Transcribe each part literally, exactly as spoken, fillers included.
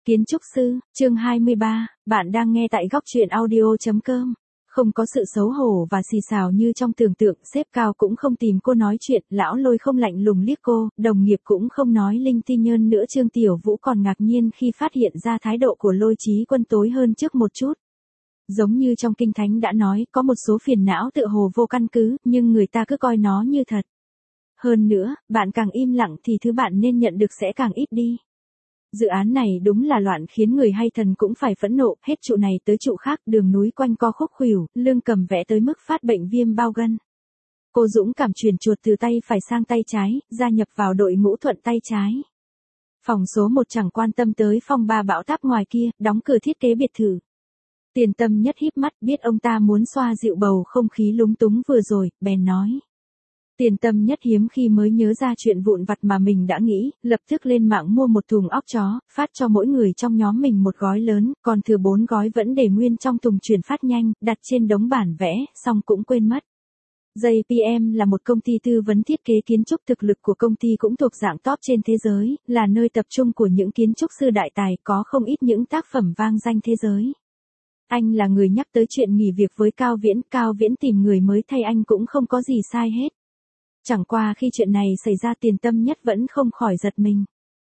Kiến trúc sư, chương hai mươi ba, bạn đang nghe tại góc truyện audio chấm com. Không có sự xấu hổ và xì xào như trong tưởng tượng, sếp Cao cũng không tìm cô nói chuyện, lão Lôi không lạnh lùng liếc cô, đồng nghiệp cũng không nói linh ti nhơn nữa. Trương Tiểu Vũ còn ngạc nhiên khi phát hiện ra thái độ của Lôi Chí Quân tối hơn trước một chút. Giống như trong Kinh Thánh đã nói, có một số phiền não tựa hồ vô căn cứ, nhưng người ta cứ coi nó như thật. Hơn nữa, bạn càng im lặng thì thứ bạn nên nhận được sẽ càng ít đi. Dự án này đúng là loạn khiến người hay thần cũng phải phẫn nộ, hết trụ này tới trụ khác, đường núi quanh co khúc khuỷu, Lương Cầm vẽ tới mức phát bệnh viêm bao gân. Cô dũng cảm chuyển chuột từ tay phải sang tay trái, gia nhập vào đội ngũ thuận tay trái. Phòng số một chẳng quan tâm tới phong ba bão táp ngoài kia, đóng cửa thiết kế biệt thự. Tiền Tâm Nhất híp mắt, biết ông ta muốn xoa dịu bầu không khí lúng túng vừa rồi, bèn nói. Tiền Tâm Nhất hiếm khi mới nhớ ra chuyện vụn vặt mà mình đã nghĩ, lập tức lên mạng mua một thùng óc chó, phát cho mỗi người trong nhóm mình một gói lớn, còn thừa bốn gói vẫn để nguyên trong thùng chuyển phát nhanh, đặt trên đống bản vẽ, xong cũng quên mất. gi pê em là một công ty tư vấn thiết kế kiến trúc, thực lực của công ty cũng thuộc dạng top trên thế giới, là nơi tập trung của những kiến trúc sư đại tài, có không ít những tác phẩm vang danh thế giới. Anh là người nhắc tới chuyện nghỉ việc với Cao Viễn, Cao Viễn tìm người mới thay anh cũng không có gì sai hết. Chẳng qua khi chuyện này xảy ra, Tiền Tâm Nhất vẫn không khỏi giật mình.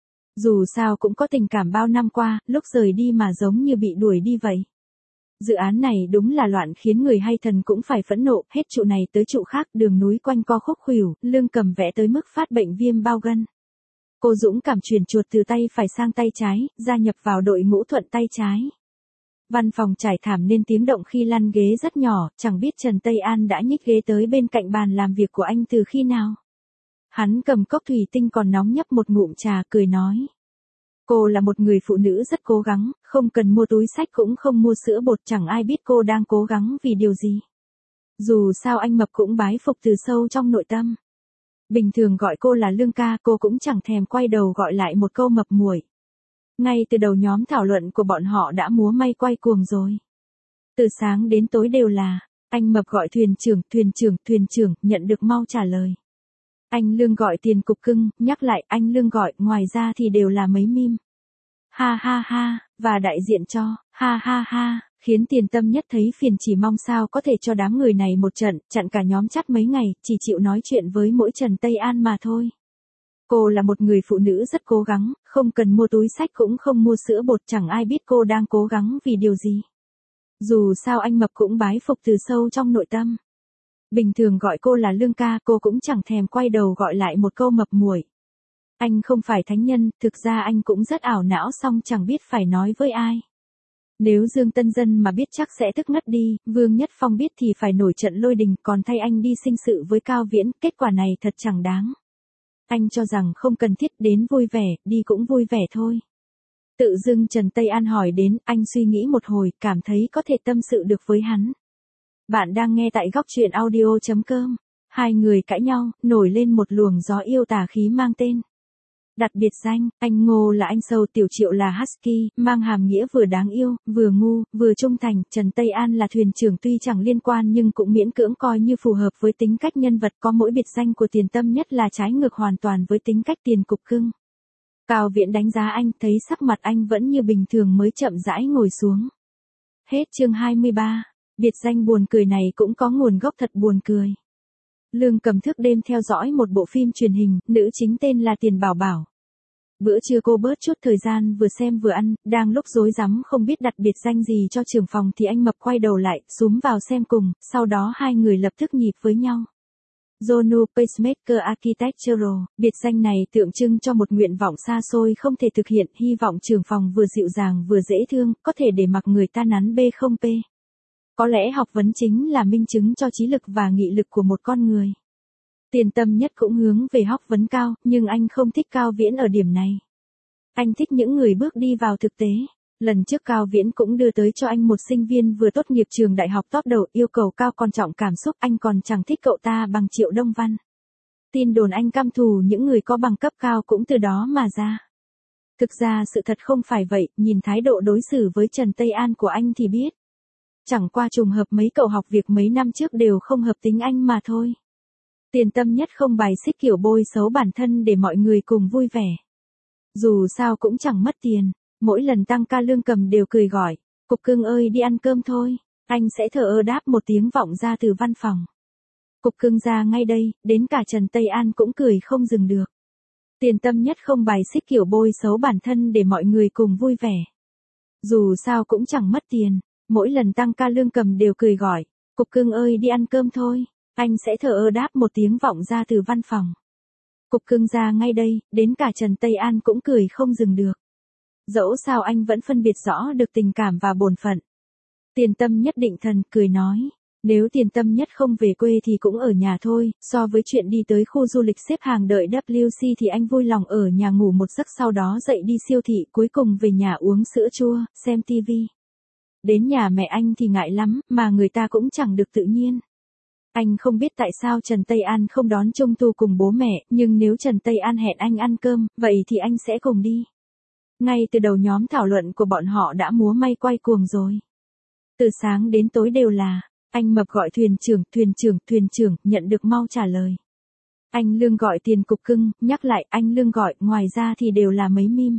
Dù sao cũng có tình cảm bao năm qua, lúc rời đi mà giống như bị đuổi đi vậy. Dự án này đúng là loạn khiến người hay thần cũng phải phẫn nộ, hết trụ này tới trụ khác, đường núi quanh co khúc khuỷu, Lương Cầm vẽ tới mức phát bệnh viêm bao gân. Cô dũng cảm chuyển chuột từ tay phải sang tay trái, gia nhập vào đội ngũ thuận tay trái. Văn phòng trải thảm nên tiếng động khi lăn ghế rất nhỏ, chẳng biết Trần Tây An đã nhích ghế tới bên cạnh bàn làm việc của anh từ khi nào. Hắn cầm cốc thủy tinh còn nóng nhấp một ngụm trà, cười nói. Cô là một người phụ nữ rất cố gắng, không cần mua túi xách cũng không mua sữa bột, chẳng ai biết cô đang cố gắng vì điều gì. Dù sao anh Mập cũng bái phục từ sâu trong nội tâm. Bình thường gọi cô là Lương ca, cô cũng chẳng thèm quay đầu gọi lại một câu mập muội. Ngay từ đầu nhóm thảo luận của bọn họ đã múa may quay cuồng rồi. Từ sáng đến tối đều là, anh Mập gọi thuyền trưởng, thuyền trưởng, thuyền trưởng, nhận được mau trả lời. Anh Lương gọi tiền cục cưng, nhắc lại, anh Lương gọi, ngoài ra thì đều là mấy meme. Ha ha ha, và đại diện cho, ha ha ha, khiến Tiền Tâm Nhất thấy phiền, chỉ mong sao có thể cho đám người này một trận, chặn cả nhóm chắt mấy ngày, chỉ chịu nói chuyện với mỗi Trần Tây An mà thôi. Cô là một người phụ nữ rất cố gắng, không cần mua túi xách cũng không mua sữa bột, chẳng ai biết cô đang cố gắng vì điều gì. Dù sao anh Mập cũng bái phục từ sâu trong nội tâm. Bình thường gọi cô là Lương ca, cô cũng chẳng thèm quay đầu gọi lại một câu mập muội. Anh không phải thánh nhân, thực ra anh cũng rất ảo não, song chẳng biết phải nói với ai. Nếu Dương Tân Dân mà biết chắc sẽ tức ngất đi, Vương Nhất Phong biết thì phải nổi trận lôi đình, còn thay anh đi sinh sự với Cao Viễn, kết quả này thật chẳng đáng. Anh cho rằng không cần thiết, đến vui vẻ, đi cũng vui vẻ thôi. Tự dưng Trần Tây An hỏi đến, anh suy nghĩ một hồi, cảm thấy có thể tâm sự được với hắn. Bạn đang nghe tại góc truyện audio chấm com. Hai người cãi nhau, nổi lên một luồng gió yêu tà khí mang tên. Đặt biệt danh, anh Ngô là anh Sâu, Tiểu Triệu là Husky, mang hàm nghĩa vừa đáng yêu, vừa ngu, vừa trung thành. Trần Tây An là thuyền trưởng, tuy chẳng liên quan nhưng cũng miễn cưỡng coi như phù hợp với tính cách nhân vật. Có mỗi biệt danh của Tiền Tâm Nhất là trái ngược hoàn toàn với tính cách tiền cục cưng. Cao Viễn đánh giá anh, thấy sắc mặt anh vẫn như bình thường mới chậm rãi ngồi xuống. Hết chương hai mươi ba. Biệt danh buồn cười này cũng có nguồn gốc thật buồn cười. Lương Cầm thức đêm theo dõi một bộ phim truyền hình, nữ chính tên là Tiền Bảo Bảo. Bữa trưa cô bớt chút thời gian vừa xem vừa ăn, đang lúc rối rắm không biết đặt biệt danh gì cho trưởng phòng thì anh Mập quay đầu lại, xúm vào xem cùng, sau đó hai người lập tức nhịp với nhau. Jonu Pacemaker Architectural, biệt danh này tượng trưng cho một nguyện vọng xa xôi không thể thực hiện, hy vọng trưởng phòng vừa dịu dàng vừa dễ thương, có thể để mặc người ta nắn bê không pê. Có lẽ học vấn chính là minh chứng cho trí lực và nghị lực của một con người. Tiền Tâm Nhất cũng hướng về học vấn cao, nhưng anh không thích Cao Viễn ở điểm này. Anh thích những người bước đi vào thực tế. Lần trước Cao Viễn cũng đưa tới cho anh một sinh viên vừa tốt nghiệp trường đại học top đầu, yêu cầu cao còn trọng cảm xúc, anh còn chẳng thích cậu ta bằng Triệu Đông Văn. Tin đồn anh căm thù những người có bằng cấp cao cũng từ đó mà ra. Thực ra sự thật không phải vậy, nhìn thái độ đối xử với Trần Tây An của anh thì biết. Chẳng qua trùng hợp mấy cậu học việc mấy năm trước đều không hợp tính anh mà thôi. Tiền Tâm Nhất không bài xích kiểu bôi xấu bản thân để mọi người cùng vui vẻ. Dù sao cũng chẳng mất tiền. Mỗi lần tăng ca Lương Cầm đều cười gọi, Cục Cưng ơi đi ăn cơm thôi. Anh sẽ thờ ơ đáp một tiếng vọng ra từ văn phòng. Cục Cưng ra ngay đây, đến cả Trần Tây An cũng cười không dừng được. Tiền Tâm Nhất không bài xích kiểu bôi xấu bản thân để mọi người cùng vui vẻ. Dù sao cũng chẳng mất tiền, mỗi lần tăng ca Lương Cầm đều cười gọi, Cục Cưng ơi đi ăn cơm thôi. Anh sẽ thờ ơ đáp một tiếng vọng ra từ văn phòng. Cục Cưng ra ngay đây, đến cả Trần Tây An cũng cười không dừng được. Dẫu sao anh vẫn phân biệt rõ được tình cảm và bổn phận. Tiền Tâm Nhất định thần cười nói, nếu Tiền Tâm Nhất không về quê thì cũng ở nhà thôi, so với chuyện đi tới khu du lịch xếp hàng đợi W C thì anh vui lòng ở nhà ngủ một giấc sau đó dậy đi siêu thị cuối cùng về nhà uống sữa chua, xem tivi. Đến nhà mẹ anh thì ngại lắm, mà người ta cũng chẳng được tự nhiên. Anh không biết tại sao Trần Tây An không đón Trung thu cùng bố mẹ, nhưng nếu Trần Tây An hẹn anh ăn cơm, vậy thì anh sẽ cùng đi. Ngay từ đầu nhóm thảo luận của bọn họ đã múa may quay cuồng rồi. Từ sáng đến tối đều là, anh Mập gọi thuyền trưởng, thuyền trưởng, thuyền trưởng, nhận được mau trả lời. Anh Lương gọi tiền Cục Cưng, nhắc lại anh Lương gọi, ngoài ra thì đều là mấy meme.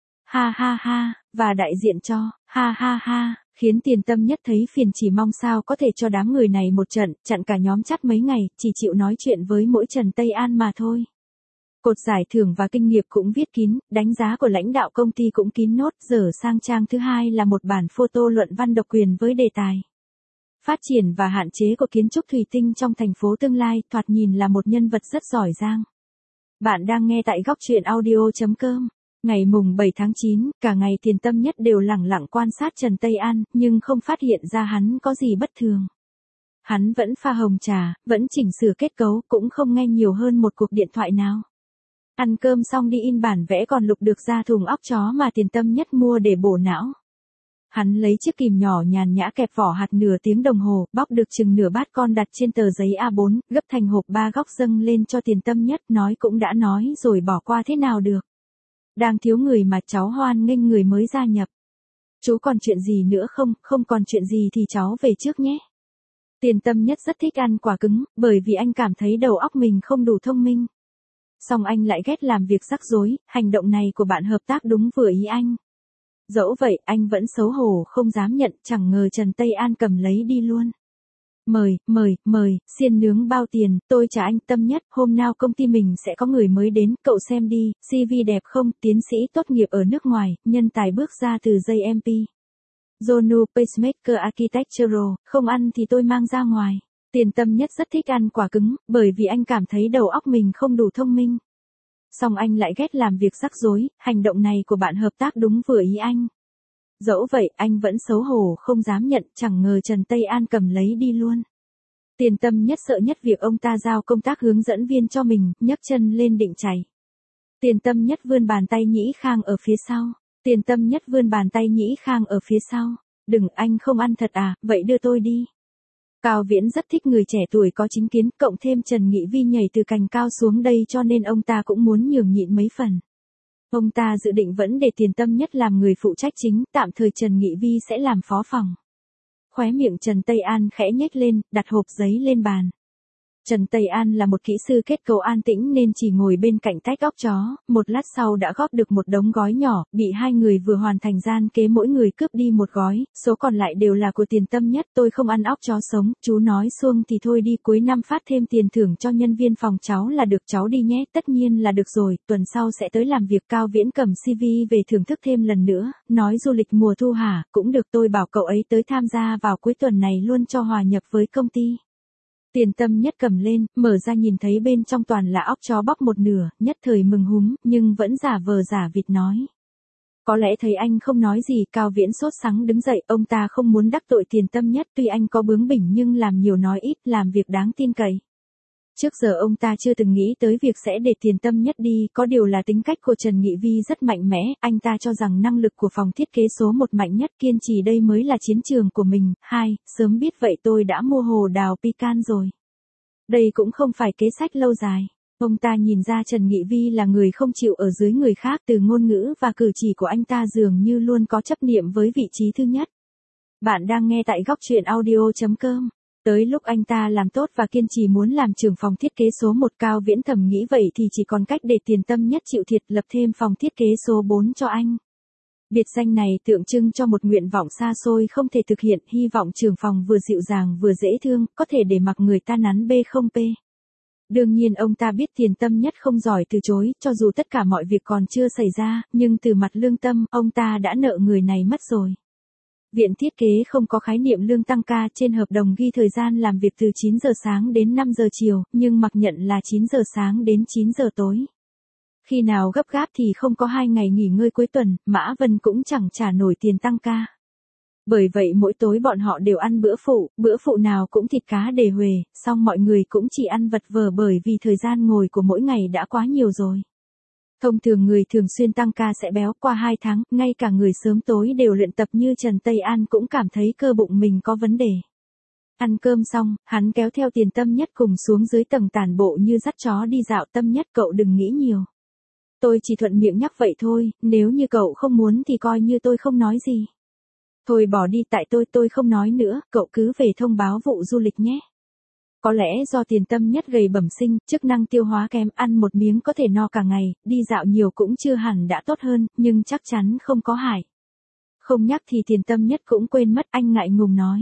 Ha ha ha, và đại diện cho, ha ha ha, khiến Tiền Tâm Nhất thấy phiền chỉ mong sao có thể cho đám người này một trận, chặn cả nhóm chắt mấy ngày, chỉ chịu nói chuyện với mỗi Trần Tây An mà thôi. Cột giải thưởng và kinh nghiệm cũng viết kín, đánh giá của lãnh đạo công ty cũng kín nốt, dở sang trang thứ hai là một bản photo luận văn độc quyền với đề tài. Phát triển và hạn chế của kiến trúc thủy tinh trong thành phố tương lai, thoạt nhìn là một nhân vật rất giỏi giang. Bạn đang nghe tại góc truyện audio chấm com. Ngày mùng bảy tháng chín, cả ngày Tiền Tâm Nhất đều lẳng lặng quan sát Trần Tây An, nhưng không phát hiện ra hắn có gì bất thường. Hắn vẫn pha hồng trà, vẫn chỉnh sửa kết cấu, cũng không nghe nhiều hơn một cuộc điện thoại nào. Ăn cơm xong đi in bản vẽ còn lục được ra thùng óc chó mà Tiền Tâm Nhất mua để bổ não. Hắn lấy chiếc kìm nhỏ nhàn nhã kẹp vỏ hạt nửa tiếng đồng hồ, bóc được chừng nửa bát con đặt trên tờ giấy A bốn, gấp thành hộp ba góc dâng lên cho Tiền Tâm Nhất, nói cũng đã nói rồi bỏ qua thế nào được. Đang thiếu người mà cháu hoan nghênh người mới gia nhập. Chú còn chuyện gì nữa không, không còn chuyện gì thì cháu về trước nhé. Tiền Tâm Nhất rất thích ăn quả cứng, bởi vì anh cảm thấy đầu óc mình không đủ thông minh. Song anh lại ghét làm việc rắc rối, hành động này của bạn hợp tác đúng vừa ý anh. Dẫu vậy, anh vẫn xấu hổ không dám nhận, chẳng ngờ Trần Tây An cầm lấy đi luôn. Mời, mời, mời, xiên nướng bao tiền, tôi trả anh. Tâm Nhất, hôm nào công ty mình sẽ có người mới đến, cậu xem đi, xê vê đẹp không, tiến sĩ tốt nghiệp ở nước ngoài, nhân tài bước ra từ gi em pê. Zonu Pacemaker Architectural, không ăn thì tôi mang ra ngoài. Tiền Tâm Nhất rất thích ăn quả cứng, bởi vì anh cảm thấy đầu óc mình không đủ thông minh. Song anh lại ghét làm việc rắc rối, hành động này của bạn hợp tác đúng vừa ý anh. Dẫu vậy, anh vẫn xấu hổ không dám nhận, chẳng ngờ Trần Tây An cầm lấy đi luôn. Tiền Tâm Nhất sợ nhất việc ông ta giao công tác hướng dẫn viên cho mình, nhấc chân lên định chạy. Tiền Tâm Nhất vươn bàn tay Nhĩ Khang ở phía sau. Tiền Tâm Nhất vươn bàn tay Nhĩ Khang ở phía sau. Đừng, anh không ăn thật à, vậy đưa tôi đi. Cao Viễn rất thích người trẻ tuổi có chính kiến, cộng thêm Trần Nghị Vi nhảy từ cành cao xuống đây cho nên ông ta cũng muốn nhường nhịn mấy phần. Ông ta dự định vẫn để Tiền Tâm Nhất làm người phụ trách chính, tạm thời Trần Nghị Vi sẽ làm phó phòng. Khóe miệng Trần Tây An khẽ nhếch lên, đặt hộp giấy lên bàn. Trần Tây An là một kỹ sư kết cấu an tĩnh nên chỉ ngồi bên cạnh tách óc chó, một lát sau đã góp được một đống gói nhỏ, bị hai người vừa hoàn thành gian kế mỗi người cướp đi một gói, số còn lại đều là của Tiền Tâm Nhất. Tôi không ăn óc chó sống, chú nói xuông thì thôi đi, cuối năm phát thêm tiền thưởng cho nhân viên phòng cháu là được, cháu đi nhé. Tất nhiên là được rồi, tuần sau sẽ tới làm việc. Cao Viễn cầm xê vê về thưởng thức thêm lần nữa, nói du lịch mùa thu hả, cũng được, tôi bảo cậu ấy tới tham gia vào cuối tuần này luôn cho hòa nhập với công ty. Tiền Tâm Nhất cầm lên, mở ra nhìn thấy bên trong toàn là óc chó bóc một nửa, nhất thời mừng húm, nhưng vẫn giả vờ giả vịt nói. Có lẽ thấy anh không nói gì, Cao Viễn sốt sắng đứng dậy, ông ta không muốn đắc tội Tiền Tâm Nhất, tuy anh có bướng bỉnh nhưng làm nhiều nói ít, làm việc đáng tin cậy. Trước giờ ông ta chưa từng nghĩ tới việc sẽ để Tiền Tâm Nhất đi, có điều là tính cách của Trần Nghị Vi rất mạnh mẽ, anh ta cho rằng năng lực của phòng thiết kế số một mạnh nhất, kiên trì đây mới là chiến trường của mình. Hai, sớm biết vậy tôi đã mua hồ đào pecan rồi. Đây cũng không phải kế sách lâu dài. Ông ta nhìn ra Trần Nghị Vi là người không chịu ở dưới người khác, từ ngôn ngữ và cử chỉ của anh ta dường như luôn có chấp niệm với vị trí thứ nhất. Bạn đang nghe tại góc truyện audio chấm com. Tới lúc anh ta làm tốt và kiên trì muốn làm trưởng phòng thiết kế số một, Cao Viễn thầm nghĩ vậy thì chỉ còn cách để Tiền Tâm Nhất chịu thiệt, lập thêm phòng thiết kế số bốn cho anh. Biệt danh này tượng trưng cho một nguyện vọng xa xôi không thể thực hiện, hy vọng trưởng phòng vừa dịu dàng vừa dễ thương, có thể để mặc người ta nắn bê không pê. Đương nhiên ông ta biết Tiền Tâm Nhất không giỏi từ chối, cho dù tất cả mọi việc còn chưa xảy ra, nhưng từ mặt lương tâm, ông ta đã nợ người này mất rồi. Viện thiết kế không có khái niệm lương tăng ca, trên hợp đồng ghi thời gian làm việc từ chín giờ sáng đến năm giờ chiều, nhưng mặc nhận là chín giờ sáng đến chín giờ tối. Khi nào gấp gáp thì không có hai ngày nghỉ ngơi cuối tuần, Mã Vân cũng chẳng trả nổi tiền tăng ca. Bởi vậy mỗi tối bọn họ đều ăn bữa phụ, bữa phụ nào cũng thịt cá để huề, xong mọi người cũng chỉ ăn vật vờ bởi vì thời gian ngồi của mỗi ngày đã quá nhiều rồi. Thông thường người thường xuyên tăng ca sẽ béo, qua hai tháng, ngay cả người sớm tối đều luyện tập như Trần Tây An cũng cảm thấy cơ bụng mình có vấn đề. Ăn cơm xong, hắn kéo theo Tiền Tâm Nhất cùng xuống dưới tầng tản bộ như dắt chó đi dạo. Tâm Nhất cậu đừng nghĩ nhiều. Tôi chỉ thuận miệng nhắc vậy thôi, nếu như cậu không muốn thì coi như tôi không nói gì. Thôi bỏ đi, tại tôi tôi không nói nữa, cậu cứ về thông báo vụ du lịch nhé. Có lẽ do Tiền Tâm Nhất gầy bẩm sinh, chức năng tiêu hóa kém, ăn một miếng có thể no cả ngày, đi dạo nhiều cũng chưa hẳn đã tốt hơn, nhưng chắc chắn không có hại. Không nhắc thì Tiền Tâm Nhất cũng quên mất, anh ngại ngùng nói.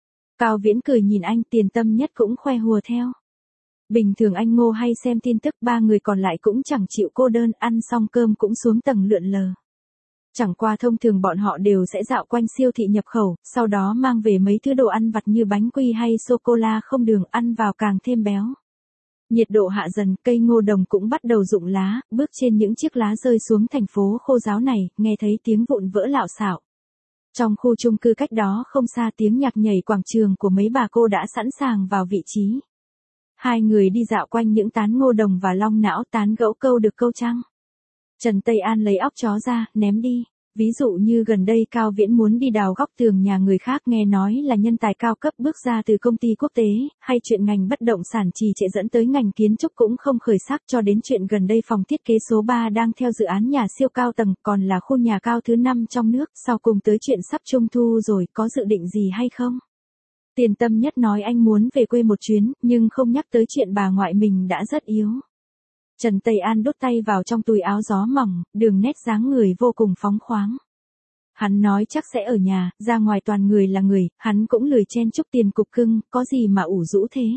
Cao Viễn cười nhìn anh, Tiền Tâm Nhất cũng khoe hùa theo. Bình thường anh Ngô hay xem tin tức, ba người còn lại cũng chẳng chịu cô đơn, ăn xong cơm cũng xuống tầng lượn lờ. Chẳng qua thông thường bọn họ đều sẽ dạo quanh siêu thị nhập khẩu, sau đó mang về mấy thứ đồ ăn vặt như bánh quy hay sô-cô-la không đường, ăn vào càng thêm béo. Nhiệt độ hạ dần, cây ngô đồng cũng bắt đầu rụng lá, bước trên những chiếc lá rơi xuống thành phố khô ráo này, nghe thấy tiếng vụn vỡ lạo xạo. Trong khu chung cư cách đó không xa, tiếng nhạc nhảy quảng trường của mấy bà cô đã sẵn sàng vào vị trí. Hai người đi dạo quanh những tán ngô đồng và long não, tán gẫu câu được câu trăng. Trần Tây An lấy óc chó ra, ném đi. Ví dụ như gần đây Cao Viễn muốn đi đào góc tường nhà người khác, nghe nói là nhân tài cao cấp bước ra từ công ty quốc tế, hay chuyện ngành bất động sản trì trệ dẫn tới ngành kiến trúc cũng không khởi sắc, cho đến chuyện gần đây phòng thiết kế số ba đang theo dự án nhà siêu cao tầng, còn là khu nhà cao thứ năm trong nước, sau cùng tới chuyện sắp trung thu rồi, có dự định gì hay không? Tiền Tâm Nhất nói anh muốn về quê một chuyến, nhưng không nhắc tới chuyện bà ngoại mình đã rất yếu. Trần Tây An đút tay vào trong túi áo gió mỏng, đường nét dáng người vô cùng phóng khoáng. Hắn nói chắc sẽ ở nhà, ra ngoài toàn người là người, hắn cũng lười chen chúc Tiền cục cưng, có gì mà ủ rũ thế.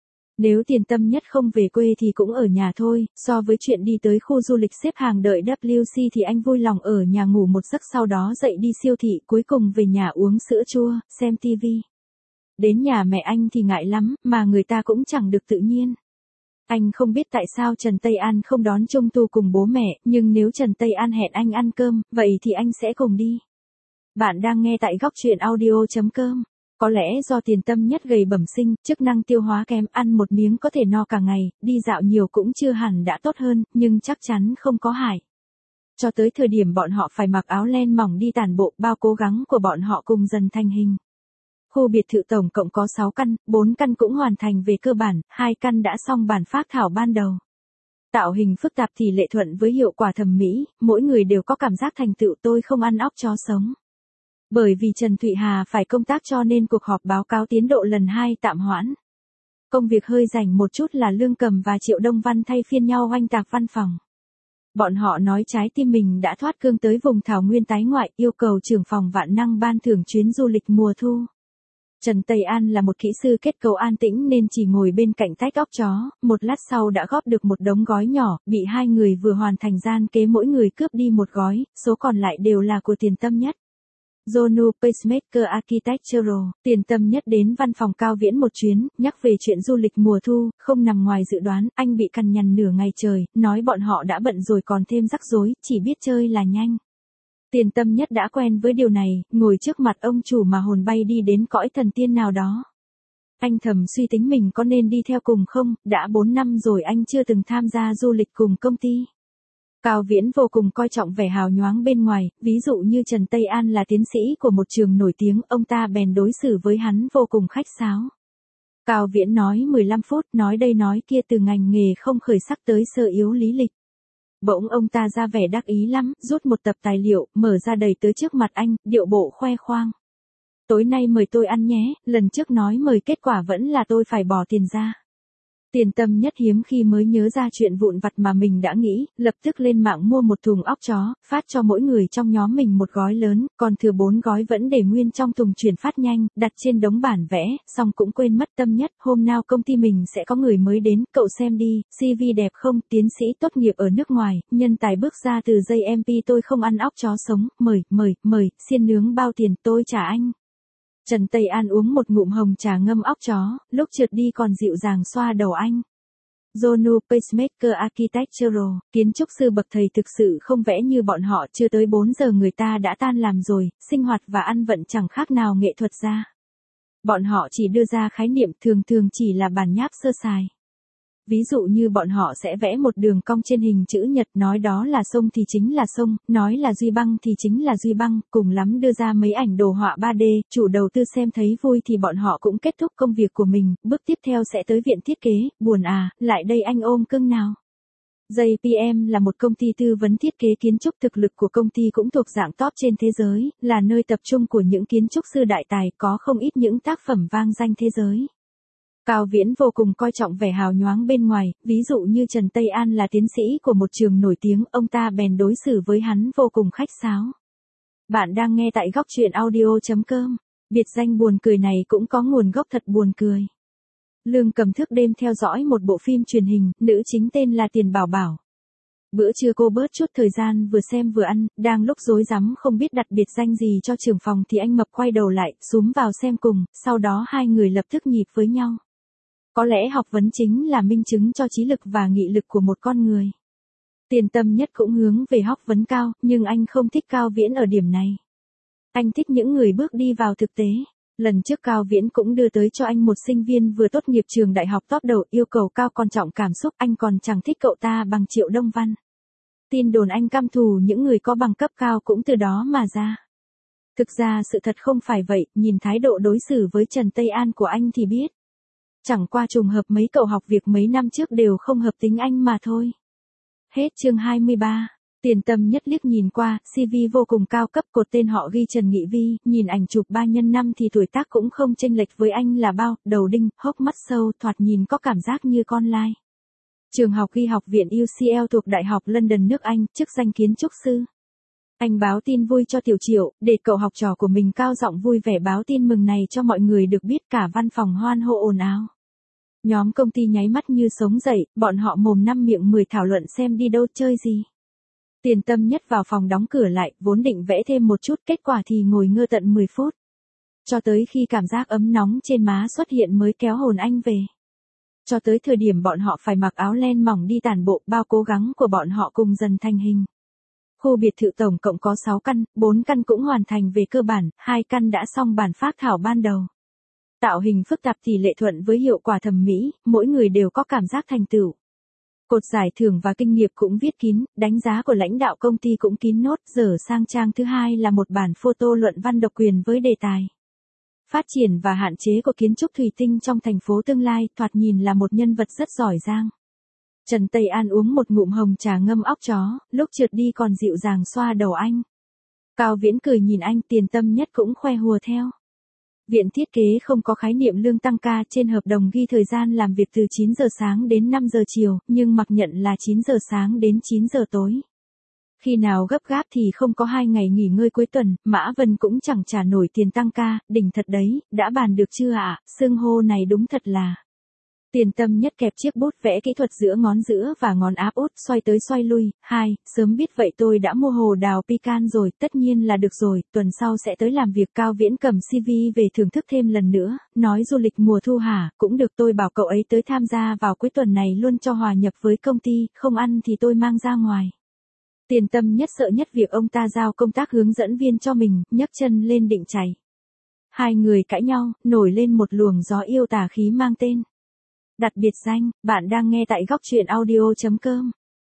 Nếu Tiền Tâm Nhất không về quê thì cũng ở nhà thôi, so với chuyện đi tới khu du lịch xếp hàng đợi W C thì anh vui lòng ở nhà ngủ một giấc, sau đó dậy đi siêu thị, cuối cùng về nhà uống sữa chua, xem tivi. Đến nhà mẹ anh thì ngại lắm, mà người ta cũng chẳng được tự nhiên. Anh không biết tại sao Trần Tây An không đón Trung thu cùng bố mẹ, nhưng nếu Trần Tây An hẹn anh ăn cơm, vậy thì anh sẽ cùng đi. Bạn đang nghe tại góc truyện audio chấm com. Có lẽ do Tiền Tâm Nhất gầy bẩm sinh, chức năng tiêu hóa kém, ăn một miếng có thể no cả ngày, đi dạo nhiều cũng chưa hẳn đã tốt hơn, nhưng chắc chắn không có hại. Cho tới thời điểm bọn họ phải mặc áo len mỏng đi tản bộ, bao cố gắng của bọn họ cùng dần thành hình. Khu biệt thự tổng cộng có sáu căn, bốn căn cũng hoàn thành về cơ bản, hai căn đã xong bản phác thảo ban đầu. Tạo hình phức tạp thì lệ thuận với hiệu quả thẩm mỹ, mỗi người đều có cảm giác thành tựu. Tôi không ăn óc chó sống. Bởi vì Trần Thụy Hà phải công tác cho nên cuộc họp báo cáo tiến độ lần hai tạm hoãn. Công việc hơi rảnh một chút là Lương Cầm và Triệu Đông Văn thay phiên nhau oanh tạc văn phòng. Bọn họ nói trái tim mình đã thoát cương tới vùng thảo nguyên tái ngoại, yêu cầu trưởng phòng Vạn Năng ban thưởng chuyến du lịch mùa thu. Trần Tây An là một kỹ sư kết cấu an tĩnh nên chỉ ngồi bên cạnh tách óc chó, một lát sau đã góp được một đống gói nhỏ, bị hai người vừa hoàn thành gian kế mỗi người cướp đi một gói, số còn lại đều là của Tiền Tâm Nhất. Jonu Pacemaker Architectural, Tiền Tâm Nhất đến văn phòng Cao Viễn một chuyến, nhắc về chuyện du lịch mùa thu, không nằm ngoài dự đoán, anh bị cằn nhằn nửa ngày trời, nói bọn họ đã bận rồi còn thêm rắc rối, chỉ biết chơi là nhanh. Tiền Tâm Nhất đã quen với điều này, ngồi trước mặt ông chủ mà hồn bay đi đến cõi thần tiên nào đó. Anh thầm suy tính mình có nên đi theo cùng không, đã bốn năm rồi anh chưa từng tham gia du lịch cùng công ty. Cao Viễn vô cùng coi trọng vẻ hào nhoáng bên ngoài, ví dụ như Trần Tây An là tiến sĩ của một trường nổi tiếng, ông ta bèn đối xử với hắn vô cùng khách sáo. Cao Viễn nói mười lăm phút, nói đây nói kia từ ngành nghề không khởi sắc tới sơ yếu lý lịch. Bỗng ông ta ra vẻ đắc ý lắm, rút một tập tài liệu, mở ra đầy tới trước mặt anh, điệu bộ khoe khoang. Tối nay mời tôi ăn nhé, lần trước nói mời kết quả vẫn là tôi phải bỏ tiền ra. Tiền Tâm Nhất hiếm khi mới nhớ ra chuyện vụn vặt mà mình đã nghĩ, lập tức lên mạng mua một thùng óc chó, phát cho mỗi người trong nhóm mình một gói lớn, còn thừa bốn gói vẫn để nguyên trong thùng chuyển phát nhanh, đặt trên đống bản vẽ, xong cũng quên mất. Tâm Nhất, hôm nào công ty mình sẽ có người mới đến, cậu xem đi, xê vê đẹp không, tiến sĩ tốt nghiệp ở nước ngoài, nhân tài bước ra từ dây em pê, tôi không ăn óc chó sống, mời, mời, mời, xiên nướng bao tiền, tôi trả anh. Trần Tây An uống một ngụm hồng trà ngâm óc chó, lúc trượt đi còn dịu dàng xoa đầu anh. Jonu Pacemaker Architectural, kiến trúc sư bậc thầy thực sự không vẽ như bọn họ, chưa tới bốn giờ người ta đã tan làm rồi, sinh hoạt và ăn vận chẳng khác nào nghệ thuật gia. Bọn họ chỉ đưa ra khái niệm, thường thường chỉ là bản nháp sơ sài. Ví dụ như bọn họ sẽ vẽ một đường cong trên hình chữ nhật, nói đó là sông thì chính là sông, nói là duy băng thì chính là duy băng, cùng lắm đưa ra mấy ảnh đồ họa ba D, chủ đầu tư xem thấy vui thì bọn họ cũng kết thúc công việc của mình, bước tiếp theo sẽ tới viện thiết kế, buồn à, lại đây anh ôm cưng nào. gi pê em là một công ty tư vấn thiết kế kiến trúc, thực lực của công ty cũng thuộc dạng top trên thế giới, là nơi tập trung của những kiến trúc sư đại tài, có không ít những tác phẩm vang danh thế giới. Cao Viễn vô cùng coi trọng vẻ hào nhoáng bên ngoài, ví dụ như Trần Tây An là tiến sĩ của một trường nổi tiếng, ông ta bèn đối xử với hắn vô cùng khách sáo. Bạn đang nghe tại góc truyện audio chấm com. Biệt danh buồn cười này cũng có nguồn gốc thật buồn cười. Lương Cầm thức đêm theo dõi một bộ phim truyền hình, nữ chính tên là Tiền Bảo Bảo. Bữa trưa cô bớt chút thời gian vừa xem vừa ăn, đang lúc rối rắm không biết đặt biệt danh gì cho trưởng phòng thì anh Mập quay đầu lại, xúm vào xem cùng, sau đó hai người lập tức nhịp với nhau. Có lẽ học vấn chính là minh chứng cho trí lực và nghị lực của một con người. Tiền Tâm Nhất cũng hướng về học vấn cao, nhưng anh không thích Cao Viễn ở điểm này. Anh thích những người bước đi vào thực tế. Lần trước Cao Viễn cũng đưa tới cho anh một sinh viên vừa tốt nghiệp trường đại học top đầu, yêu cầu cao còn trọng cảm xúc, anh còn chẳng thích cậu ta bằng Triệu Đông Văn. Tin đồn anh căm thù những người có bằng cấp cao cũng từ đó mà ra. Thực ra sự thật không phải vậy, nhìn thái độ đối xử với Trần Tây An của anh thì biết. Chẳng qua trùng hợp mấy cậu học việc mấy năm trước đều không hợp tính anh mà thôi. Hết chương hai mươi ba. Tiền Tâm Nhất liếc nhìn qua, xê vê vô cùng cao cấp, cột tên họ ghi Trần Nghị Vi, nhìn ảnh chụp ba nhân năm thì tuổi tác cũng không chênh lệch với anh là bao, đầu đinh, hốc mắt sâu, thoạt nhìn có cảm giác như con lai. Trường học ghi Học viện u xê lờ thuộc Đại học London nước Anh, chức danh kiến trúc sư. Anh báo tin vui cho Tiểu Triệu, để cậu học trò của mình cao giọng vui vẻ báo tin mừng này cho mọi người được biết, cả văn phòng hoan hô ồn ào. Nhóm công ty nháy mắt như sống dậy, bọn họ mồm năm miệng mười thảo luận xem đi đâu chơi gì. Tiền Tâm Nhất vào phòng đóng cửa lại, vốn định vẽ thêm một chút, kết quả thì ngồi ngơ tận mười phút. Cho tới khi cảm giác ấm nóng trên má xuất hiện mới kéo hồn anh về. Cho tới thời điểm bọn họ phải mặc áo len mỏng đi tản bộ, bao cố gắng của bọn họ cùng dần thành hình. Khu biệt thự tổng cộng có sáu căn, bốn căn cũng hoàn thành về cơ bản, hai căn đã xong bản phác thảo ban đầu. Tạo hình phức tạp tỷ lệ thuận với hiệu quả thẩm mỹ, mỗi người đều có cảm giác thành tựu. Cột giải thưởng và kinh nghiệm cũng viết kín, đánh giá của lãnh đạo công ty cũng kín nốt, giờ sang trang thứ hai là một bản photo luận văn độc quyền với đề tài phát triển và hạn chế của kiến trúc thủy tinh trong thành phố tương lai, thoạt nhìn là một nhân vật rất giỏi giang. Trần Tây An uống một ngụm hồng trà ngâm óc chó, lúc trượt đi còn dịu dàng xoa đầu anh. Cao Viễn cười nhìn anh, Tiền Tâm Nhất cũng khoe hùa theo. Viện thiết kế không có khái niệm lương tăng ca, trên hợp đồng ghi thời gian làm việc từ chín giờ sáng đến năm giờ chiều, nhưng mặc nhận là chín giờ sáng đến chín giờ tối. Khi nào gấp gáp thì không có hai ngày nghỉ ngơi cuối tuần, Mã Vân cũng chẳng trả nổi tiền tăng ca, đỉnh thật đấy, đã bàn được chưa ạ, à? Xưng hô này đúng thật là. Tiền Tâm Nhất kẹp chiếc bút vẽ kỹ thuật giữa ngón giữa và ngón áp út, xoay tới xoay lui. Hai, sớm biết vậy tôi đã mua hồ đào pecan rồi, tất nhiên là được rồi, tuần sau sẽ tới làm việc. Cao Viễn cầm xê vê về thưởng thức thêm lần nữa, nói du lịch mùa thu hả, cũng được, tôi bảo cậu ấy tới tham gia vào cuối tuần này luôn cho hòa nhập với công ty, không ăn thì tôi mang ra ngoài. Tiền Tâm Nhất sợ nhất việc ông ta giao công tác hướng dẫn viên cho mình, nhấc chân lên định chạy. Hai người cãi nhau, nổi lên một luồng gió yêu tà khí mang tên đặt biệt danh. Bạn đang nghe tại góc truyện audio chấm com.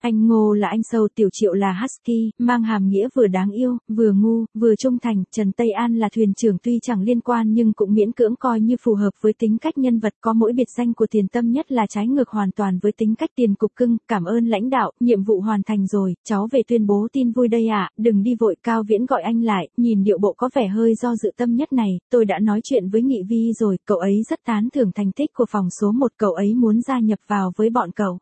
Anh Ngô là anh sâu, Tiểu Triệu là husky, mang hàm nghĩa vừa đáng yêu, vừa ngu, vừa trung thành. Trần Tây An là thuyền trưởng tuy chẳng liên quan nhưng cũng miễn cưỡng coi như phù hợp với tính cách nhân vật. Có mỗi biệt danh của Tiền Tâm Nhất là trái ngược hoàn toàn với tính cách Tiền Cục Cưng. Cảm ơn lãnh đạo, nhiệm vụ hoàn thành rồi, cháu về tuyên bố tin vui đây ạ. Đừng đi vội, Cao Viễn gọi anh lại, nhìn điệu bộ có vẻ hơi do dự. Tâm Nhất này, tôi đã nói chuyện với Nghị Vi rồi, cậu ấy rất tán thưởng thành tích của phòng số một, cậu ấy muốn gia nhập vào với bọn cậu.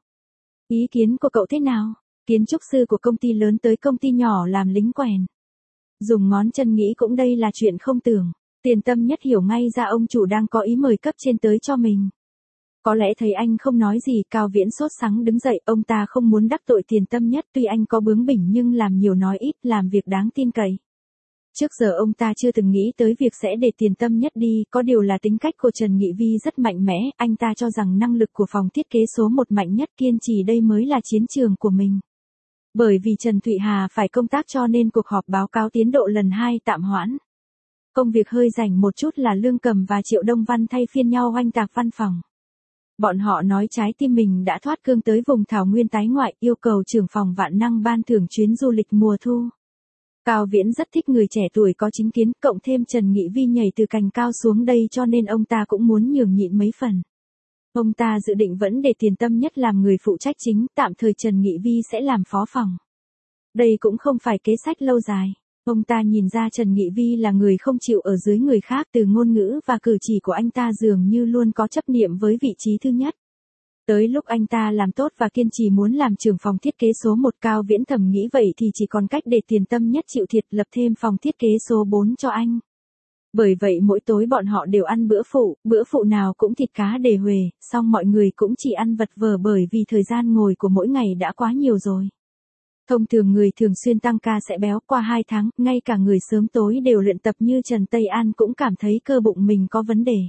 Ý kiến của cậu thế nào? Kiến trúc sư của công ty lớn tới công ty nhỏ làm lính quèn. Dùng ngón chân nghĩ cũng đây là chuyện không tưởng. Tiền Tâm Nhất hiểu ngay ra ông chủ đang có ý mời cấp trên tới cho mình. Có lẽ thấy anh không nói gì, Cao Viễn sốt sắng đứng dậy, ông ta không muốn đắc tội Tiền Tâm Nhất, tuy anh có bướng bỉnh nhưng làm nhiều nói ít, làm việc đáng tin cậy. Trước giờ ông ta chưa từng nghĩ tới việc sẽ để Tiền Tâm Nhất đi, có điều là tính cách của Trần Nghị Vi rất mạnh mẽ, anh ta cho rằng năng lực của phòng thiết kế số một mạnh nhất, kiên trì đây mới là chiến trường của mình. Bởi vì Trần Thụy Hà phải công tác cho nên cuộc họp báo cáo tiến độ lần hai tạm hoãn. Công việc hơi rảnh một chút là Lương Cầm và Triệu Đông Văn thay phiên nhau oanh tạc văn phòng. Bọn họ nói trái tim mình đã thoát cương tới vùng thảo nguyên tái ngoại, yêu cầu trưởng phòng Vạn Năng ban thưởng chuyến du lịch mùa thu. Cao Viễn rất thích người trẻ tuổi có chính kiến, cộng thêm Trần Nghị Vi nhảy từ cành cao xuống đây cho nên ông ta cũng muốn nhường nhịn mấy phần. Ông ta dự định vẫn để Tiền Tâm Nhất làm người phụ trách chính, tạm thời Trần Nghị Vi sẽ làm phó phòng. Đây cũng không phải kế sách lâu dài. Ông ta nhìn ra Trần Nghị Vi là người không chịu ở dưới người khác, từ ngôn ngữ và cử chỉ của anh ta dường như luôn có chấp niệm với vị trí thứ nhất. Tới lúc anh ta làm tốt và kiên trì muốn làm trưởng phòng thiết kế số một, Cao Viễn thầm nghĩ vậy thì chỉ còn cách để Tiền Tâm Nhất chịu thiệt, lập thêm phòng thiết kế số bốn cho anh. Bởi vậy mỗi tối bọn họ đều ăn bữa phụ, bữa phụ nào cũng thịt cá đề huề, xong mọi người cũng chỉ ăn vật vờ bởi vì thời gian ngồi của mỗi ngày đã quá nhiều rồi. Thông thường người thường xuyên tăng ca sẽ béo, qua hai tháng, ngay cả người sớm tối đều luyện tập như Trần Tây An cũng cảm thấy cơ bụng mình có vấn đề.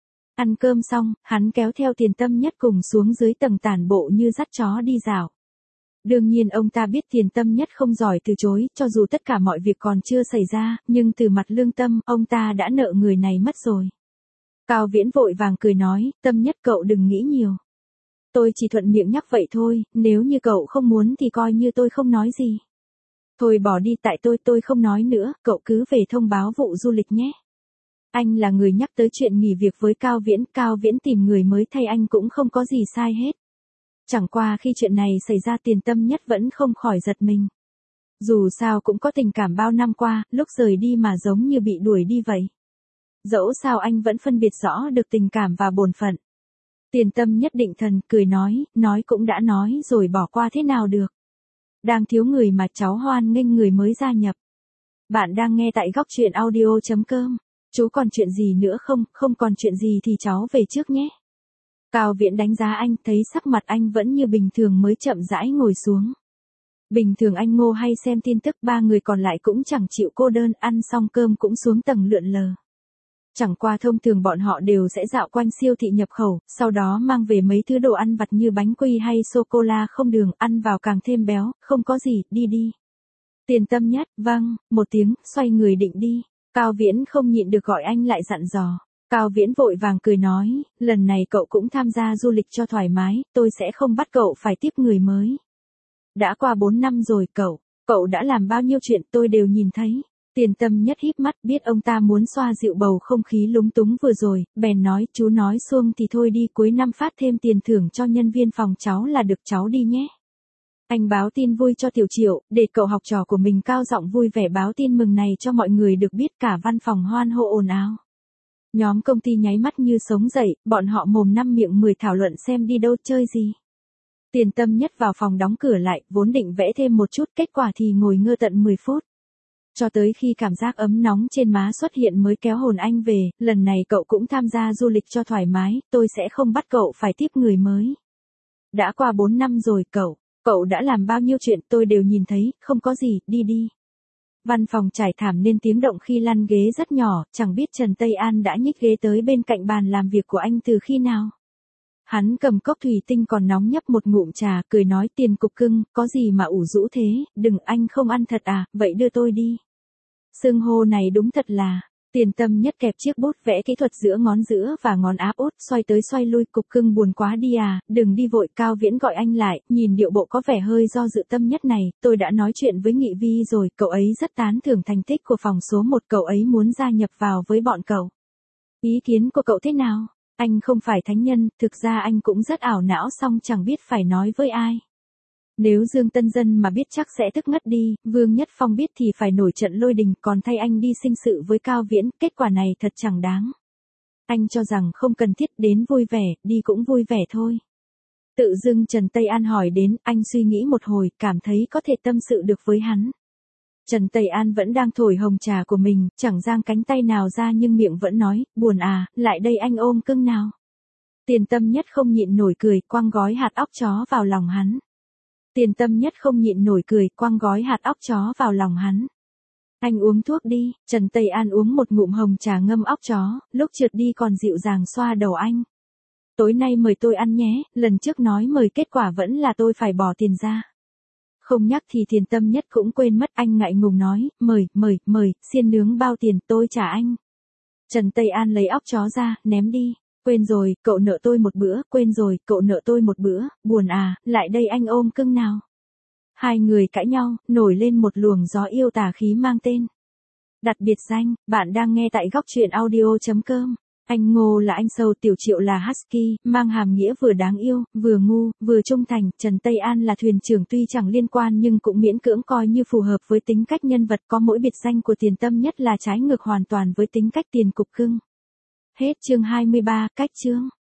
Ăn cơm xong, hắn kéo theo Tiền Tâm Nhất cùng xuống dưới tầng tản bộ như dắt chó đi dạo. Đương nhiên ông ta biết Tiền Tâm Nhất không giỏi từ chối, cho dù tất cả mọi việc còn chưa xảy ra, nhưng từ mặt lương tâm, ông ta đã nợ người này mất rồi. Cao Viễn vội vàng cười nói, Tâm Nhất cậu đừng nghĩ nhiều. Tôi chỉ thuận miệng nhắc vậy thôi, nếu như cậu không muốn thì coi như tôi không nói gì. Thôi bỏ đi, tại tôi tôi không nói nữa, cậu cứ về thông báo vụ du lịch nhé. Anh là người nhắc tới chuyện nghỉ việc với Cao Viễn, Cao Viễn tìm người mới thay anh cũng không có gì sai hết. Chẳng qua khi chuyện này xảy ra Tiền Tâm Nhất vẫn không khỏi giật mình. Dù sao cũng có tình cảm bao năm qua, lúc rời đi mà giống như bị đuổi đi vậy. Dẫu sao anh vẫn phân biệt rõ được tình cảm và bổn phận. Tiền Tâm Nhất định thần, cười nói, nói cũng đã nói rồi bỏ qua thế nào được. Đang thiếu người mà cháu hoan nghênh người mới gia nhập. Bạn đang nghe tại góc truyện audio chấm com. Chú còn chuyện gì nữa không, không còn chuyện gì thì cháu về trước nhé. Cao Viễn đánh giá anh, thấy sắc mặt anh vẫn như bình thường mới chậm rãi ngồi xuống. Bình thường anh Ngô hay xem tin tức, ba người còn lại cũng chẳng chịu cô đơn, ăn xong cơm cũng xuống tầng lượn lờ. Chẳng qua thông thường bọn họ đều sẽ dạo quanh siêu thị nhập khẩu, sau đó mang về mấy thứ đồ ăn vặt như bánh quy hay sô-cô-la không đường, ăn vào càng thêm béo, không có gì, đi đi. Tiền Tâm Nhất, vâng, một tiếng, xoay người định đi. Cao Viễn không nhịn được gọi anh lại dặn dò. Cao Viễn vội vàng cười nói, lần này cậu cũng tham gia du lịch cho thoải mái, tôi sẽ không bắt cậu phải tiếp người mới. Đã qua bốn năm rồi cậu, cậu đã làm bao nhiêu chuyện tôi đều nhìn thấy. Tiền Tâm Nhất híp mắt, biết ông ta muốn xoa dịu bầu không khí lúng túng vừa rồi, bèn nói, chú nói xuông thì thôi đi, cuối năm phát thêm tiền thưởng cho nhân viên phòng cháu là được, cháu đi nhé. Anh báo tin vui cho Tiểu Triệu, để cậu học trò của mình cao giọng vui vẻ báo tin mừng này cho mọi người được biết, cả văn phòng hoan hô ồn ào. Nhóm công ty nháy mắt như sống dậy, bọn họ mồm năm miệng mười thảo luận xem đi đâu chơi gì. Tiền Tâm Nhất vào phòng đóng cửa lại, vốn định vẽ thêm một chút, kết quả thì ngồi ngơ tận mười phút. Cho tới khi cảm giác ấm nóng trên má xuất hiện mới kéo hồn anh về, lần này cậu cũng tham gia du lịch cho thoải mái, tôi sẽ không bắt cậu phải tiếp người mới. Đã qua bốn năm rồi cậu, cậu đã làm bao nhiêu chuyện tôi đều nhìn thấy, không có gì, đi đi. Văn phòng trải thảm nên tiếng động khi lăn ghế rất nhỏ, chẳng biết Trần Tây An đã nhích ghế tới bên cạnh bàn làm việc của anh từ khi nào. Hắn cầm cốc thủy tinh còn nóng nhấp một ngụm trà, cười nói, Tiền Cục Cưng, có gì mà ủ rũ thế, đừng, anh không ăn thật à, vậy đưa tôi đi. Xưng hô này đúng thật là, Tiền Tâm Nhất kẹp chiếc bút vẽ kỹ thuật giữa ngón giữa và ngón áp út, xoay tới xoay lui, cục cưng buồn quá đi à, đừng đi vội. Cao Viễn gọi anh lại, nhìn điệu bộ có vẻ hơi do dự Tâm Nhất này, tôi đã nói chuyện với Nghị Vi rồi, cậu ấy rất tán thưởng thành tích của phòng số một, cậu ấy muốn gia nhập vào với bọn cậu. Ý kiến của cậu thế nào? Anh không phải thánh nhân, thực ra anh cũng rất ảo não song chẳng biết phải nói với ai. Nếu Dương Tân Dân mà biết chắc sẽ tức ngất đi, Vương Nhất Phong biết thì phải nổi trận lôi đình, còn thay anh đi sinh sự với Cao Viễn, kết quả này thật chẳng đáng. Anh cho rằng không cần thiết, đến vui vẻ, đi cũng vui vẻ thôi. Tự dưng Trần Tây An hỏi đến, anh suy nghĩ một hồi, cảm thấy có thể tâm sự được với hắn. Trần Tây An vẫn đang thổi hồng trà của mình, chẳng giang cánh tay nào ra nhưng miệng vẫn nói, buồn à, lại đây anh ôm cưng nào. Tiền Tâm Nhất không nhịn nổi cười, quăng gói hạt óc chó vào lòng hắn. Tiền Tâm Nhất không nhịn nổi cười, quăng gói hạt óc chó vào lòng hắn. Anh uống thuốc đi. Trần Tây An uống một ngụm hồng trà ngâm óc chó, lúc trượt đi còn dịu dàng xoa đầu anh. Tối nay mời tôi ăn nhé, lần trước nói mời kết quả vẫn là tôi phải bỏ tiền ra. Không nhắc thì Tiền Tâm Nhất cũng quên mất, anh ngại ngùng nói, mời, mời, mời, xiên nướng bao tiền, tôi trả anh. Trần Tây An lấy óc chó ra, ném đi. Quên rồi, cậu nợ tôi một bữa, quên rồi, cậu nợ tôi một bữa, buồn à, lại đây anh ôm cưng nào. Hai người cãi nhau, nổi lên một luồng gió yêu tà khí mang tên đặt biệt danh. Bạn đang nghe tại góc truyện audio chấm com. Anh Ngô là anh sâu, Tiểu Triệu là husky, mang hàm nghĩa vừa đáng yêu, vừa ngu, vừa trung thành. Trần Tây An là thuyền trưởng, tuy chẳng liên quan nhưng cũng miễn cưỡng coi như phù hợp với tính cách nhân vật. Có mỗi biệt danh của Tiền Tâm Nhất là trái ngược hoàn toàn với tính cách tiền cục cưng. Hết chương hai mươi ba, cách chương.